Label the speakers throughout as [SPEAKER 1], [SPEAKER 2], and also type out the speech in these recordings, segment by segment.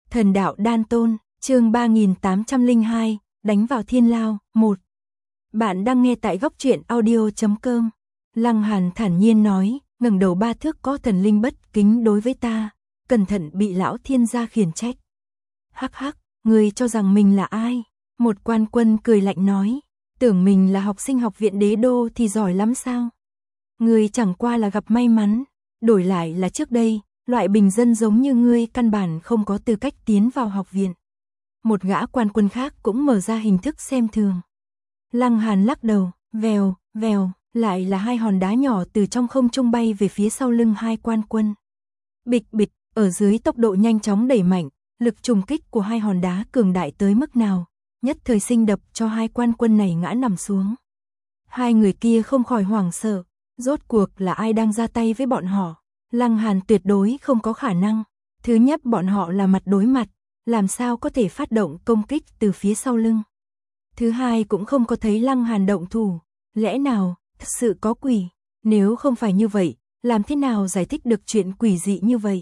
[SPEAKER 1] Thần đạo đan tôn, chương 3802, đánh vào thiên lao, 1. Bạn đang nghe tại góc truyện audio.com. Lăng Hàn thản nhiên nói, ngẩng đầu 3 thước có thần linh bất kính đối với ta, cẩn thận bị lão thiên gia khiển trách. Hắc hắc, ngươi cho rằng mình là ai? Một quan quân cười lạnh nói, tưởng mình là học sinh học viện đế đô thì giỏi lắm sao? Ngươi chẳng qua là gặp may mắn, đổi lại là trước đây, loại bình dân giống như ngươi căn bản không có tư cách tiến vào học viện. Một gã quan quân khác cũng mở ra hình thức xem thường. Lăng Hàn lắc đầu, vèo, vèo, lại là 2 hòn đá nhỏ từ trong không trung bay về phía sau lưng 2 quan quân. Bịch bịch, ở dưới tốc độ nhanh chóng đẩy mạnh, lực trùng kích của 2 hòn đá cường đại tới mức nào, nhất thời sinh đập cho 2 quan quân này ngã nằm xuống. 2 người kia không khỏi hoảng sợ, rốt cuộc là ai đang ra tay với bọn họ? Lăng Hàn tuyệt đối không có khả năng. Thứ nhất, bọn họ là mặt đối mặt, làm sao có thể phát động công kích từ phía sau lưng. Thứ hai, cũng không có thấy Lăng Hàn động thủ. Lẽ nào, thật sự có quỷ? Nếu không phải như vậy, làm thế nào giải thích được chuyện quỷ dị như vậy?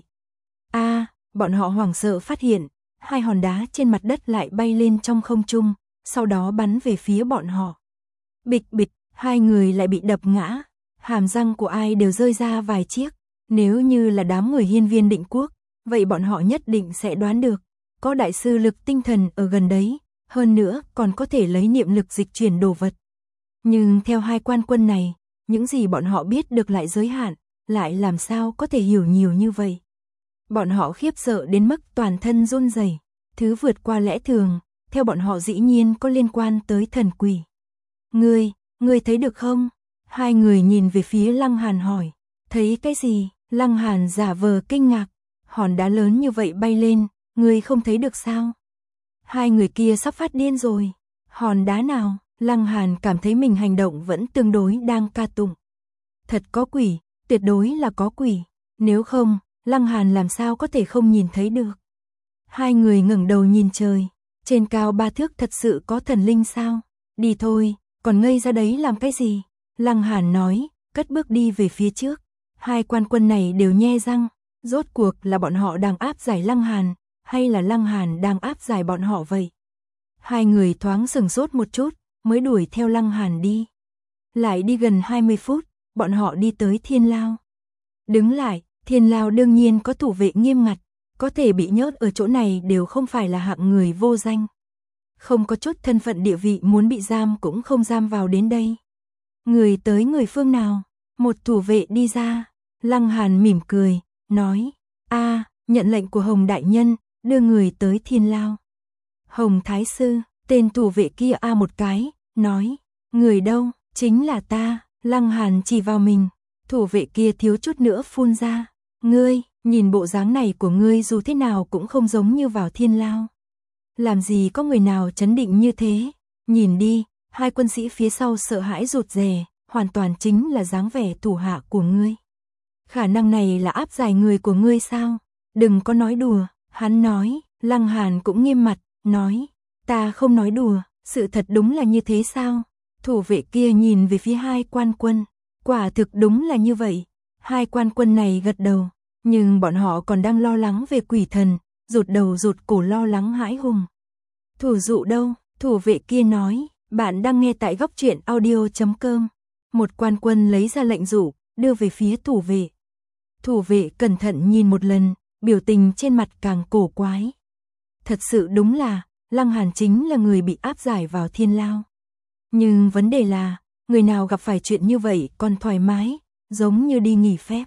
[SPEAKER 1] Bọn họ hoảng sợ phát hiện, 2 hòn đá trên mặt đất lại bay lên trong không trung, sau đó bắn về phía bọn họ. Bịch bịch, 2 người lại bị đập ngã, hàm răng của ai đều rơi ra vài chiếc. Nếu như là đám người hiên viên định quốc, vậy bọn họ nhất định sẽ đoán được, có đại sư lực tinh thần ở gần đấy, hơn nữa còn có thể lấy niệm lực dịch chuyển đồ vật. Nhưng theo 2 quan quân này, những gì bọn họ biết được lại giới hạn, lại làm sao có thể hiểu nhiều như vậy. Bọn họ khiếp sợ đến mức toàn thân run rẩy, thứ vượt qua lẽ thường, theo bọn họ dĩ nhiên có liên quan tới thần quỷ. Ngươi thấy được không? 2 người nhìn về phía Lăng Hàn hỏi, thấy cái gì? Lăng Hàn giả vờ kinh ngạc, hòn đá lớn như vậy bay lên, ngươi không thấy được sao? 2 người kia sắp phát điên rồi. Hòn đá nào? Lăng Hàn cảm thấy mình hành động vẫn tương đối đang ca tụng. Thật có quỷ, tuyệt đối là có quỷ, nếu không, Lăng Hàn làm sao có thể không nhìn thấy được. 2 người ngẩng đầu nhìn trời, trên cao 3 thước thật sự có thần linh sao? Đi thôi, còn ngây ra đấy làm cái gì? Lăng Hàn nói, cất bước đi về phía trước. 2 quan quân này đều nhe răng, rốt cuộc là bọn họ đang áp giải Lăng Hàn, hay là Lăng Hàn đang áp giải bọn họ vậy? 2 người thoáng sửng sốt một chút, mới đuổi theo Lăng Hàn đi. Lại đi gần 20 phút, bọn họ đi tới thiên lao. Đứng lại, thiên lao đương nhiên có thủ vệ nghiêm ngặt, có thể bị nhốt ở chỗ này đều không phải là hạng người vô danh. Không có chút thân phận địa vị muốn bị giam cũng không giam vào đến đây. Người tới người phương nào? Một thủ vệ đi ra, Lăng Hàn mỉm cười, nói, nhận lệnh của Hồng Đại Nhân, đưa người tới thiên lao. Hồng Thái Sư, tên thủ vệ kia một cái, nói, người đâu, chính là ta. Lăng Hàn chỉ vào mình, thủ vệ kia thiếu chút nữa phun ra, ngươi, nhìn bộ dáng này của ngươi dù thế nào cũng không giống như vào thiên lao. Làm gì có người nào trấn định như thế, nhìn đi, 2 quân sĩ phía sau sợ hãi rụt rè, hoàn toàn chính là dáng vẻ thủ hạ của ngươi. Khả năng này là áp giải người của ngươi sao? Đừng có nói đùa, hắn nói. Lăng Hàn cũng nghiêm mặt, nói, ta không nói đùa, sự thật đúng là như thế sao? Thủ vệ kia nhìn về phía 2 quan quân, quả thực đúng là như vậy. 2 quan quân này gật đầu, nhưng bọn họ còn đang lo lắng về quỷ thần, rụt đầu rụt cổ lo lắng hãi hùng. Thủ dụ đâu? Thủ vệ kia nói, bạn đang nghe tại góc truyện audio.com. Một quan quân lấy ra lệnh dụ, đưa về phía thủ vệ. Thủ vệ cẩn thận nhìn một lần, biểu tình trên mặt càng cổ quái. Thật sự đúng là, Lăng Hàn chính là người bị áp giải vào thiên lao. Nhưng vấn đề là, người nào gặp phải chuyện như vậy còn thoải mái, giống như đi nghỉ phép.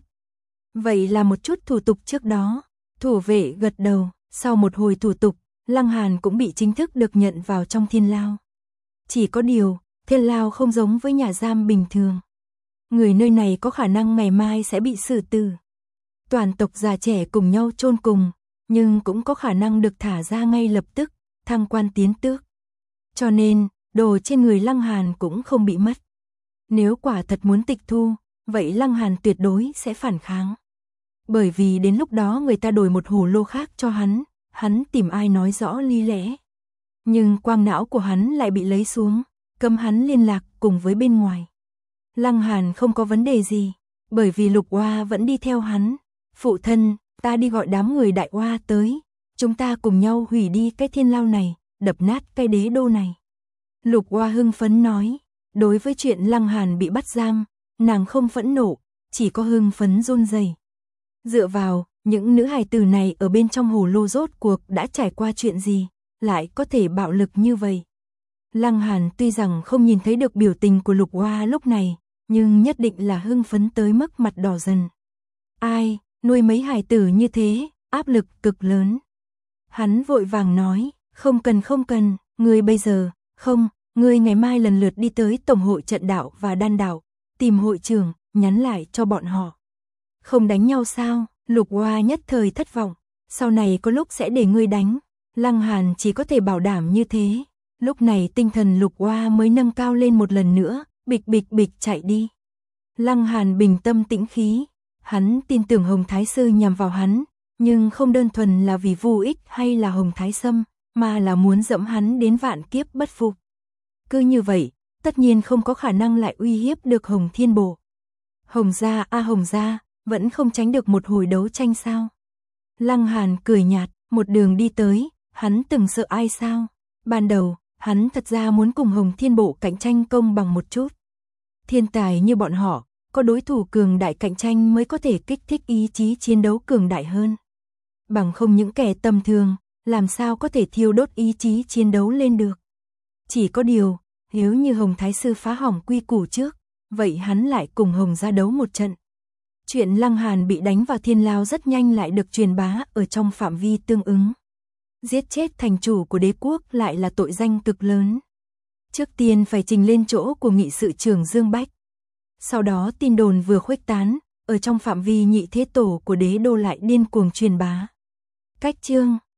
[SPEAKER 1] Vậy là một chút thủ tục trước đó, thủ vệ gật đầu, sau một hồi thủ tục, Lăng Hàn cũng bị chính thức được nhận vào trong thiên lao. Chỉ có điều, thiên lao không giống với nhà giam bình thường. Người nơi này có khả năng ngày mai sẽ bị xử tử. Toàn tộc già trẻ cùng nhau chôn cùng, nhưng cũng có khả năng được thả ra ngay lập tức, thăng quan tiến tước. Cho nên, đồ trên người Lăng Hàn cũng không bị mất. Nếu quả thật muốn tịch thu, vậy Lăng Hàn tuyệt đối sẽ phản kháng. Bởi vì đến lúc đó người ta đổi một hồ lô khác cho hắn tìm ai nói rõ lý lẽ. Nhưng quang não của hắn lại bị lấy xuống, cấm hắn liên lạc cùng với bên ngoài. Lăng Hàn không có vấn đề gì, bởi vì Lục Oa vẫn đi theo hắn. Phụ thân, ta đi gọi đám người Đại Oa tới, chúng ta cùng nhau hủy đi cái thiên lao này, đập nát cái đế đô này. Lục Oa hưng phấn nói, đối với chuyện Lăng Hàn bị bắt giam, nàng không phẫn nộ, chỉ có hưng phấn run rẩy. Dựa vào, những nữ hài tử này ở bên trong hồ lô rốt cuộc đã trải qua chuyện gì, lại có thể bạo lực như vậy. Lăng Hàn tuy rằng không nhìn thấy được biểu tình của Lục Oa lúc này, nhưng nhất định là hưng phấn tới mức mặt đỏ dần. Ai, nuôi mấy hài tử như thế, áp lực cực lớn. Hắn vội vàng nói, không cần, ngươi bây giờ, không, ngươi ngày mai lần lượt đi tới Tổng hội trận đạo và đan đạo, tìm hội trưởng, nhắn lại cho bọn họ. Không đánh nhau sao? Lục Oa nhất thời thất vọng, sau này có lúc sẽ để ngươi đánh. Lăng Hàn chỉ có thể bảo đảm như thế. Lúc này tinh thần Lục Oa mới nâng cao lên một lần nữa, bịch bịch bịch chạy đi. Lăng Hàn bình tâm tĩnh khí, hắn tin tưởng Hồng Thái Sư nhằm vào hắn, nhưng không đơn thuần là vì Vu Ích hay là Hồng Thái Sâm, mà là muốn dẫm hắn đến vạn kiếp bất phục. Cứ như vậy, tất nhiên không có khả năng lại uy hiếp được Hồng Thiên Bộ. Hồng gia, vẫn không tránh được một hồi đấu tranh sao? Lăng Hàn cười nhạt, một đường đi tới, hắn từng sợ ai sao? Ban đầu, hắn thật ra muốn cùng Hồng Thiên Bộ cạnh tranh công bằng một chút. Thiên tài như bọn họ, có đối thủ cường đại cạnh tranh mới có thể kích thích ý chí chiến đấu cường đại hơn. Bằng không những kẻ tầm thường, làm sao có thể thiêu đốt ý chí chiến đấu lên được. Chỉ có điều, nếu như Hồng Thái Sư phá hỏng quy củ trước, vậy hắn lại cùng Hồng gia đấu một trận. Chuyện Lăng Hàn bị đánh vào thiên lao rất nhanh lại được truyền bá ở trong phạm vi tương ứng. Giết chết thành chủ của đế quốc lại là tội danh cực lớn. Trước tiên phải trình lên chỗ của nghị sự trưởng Dương Bách. Sau đó tin đồn vừa khuếch tán, ở trong phạm vi nhị thế tổ của đế đô lại điên cuồng truyền bá. Cách chương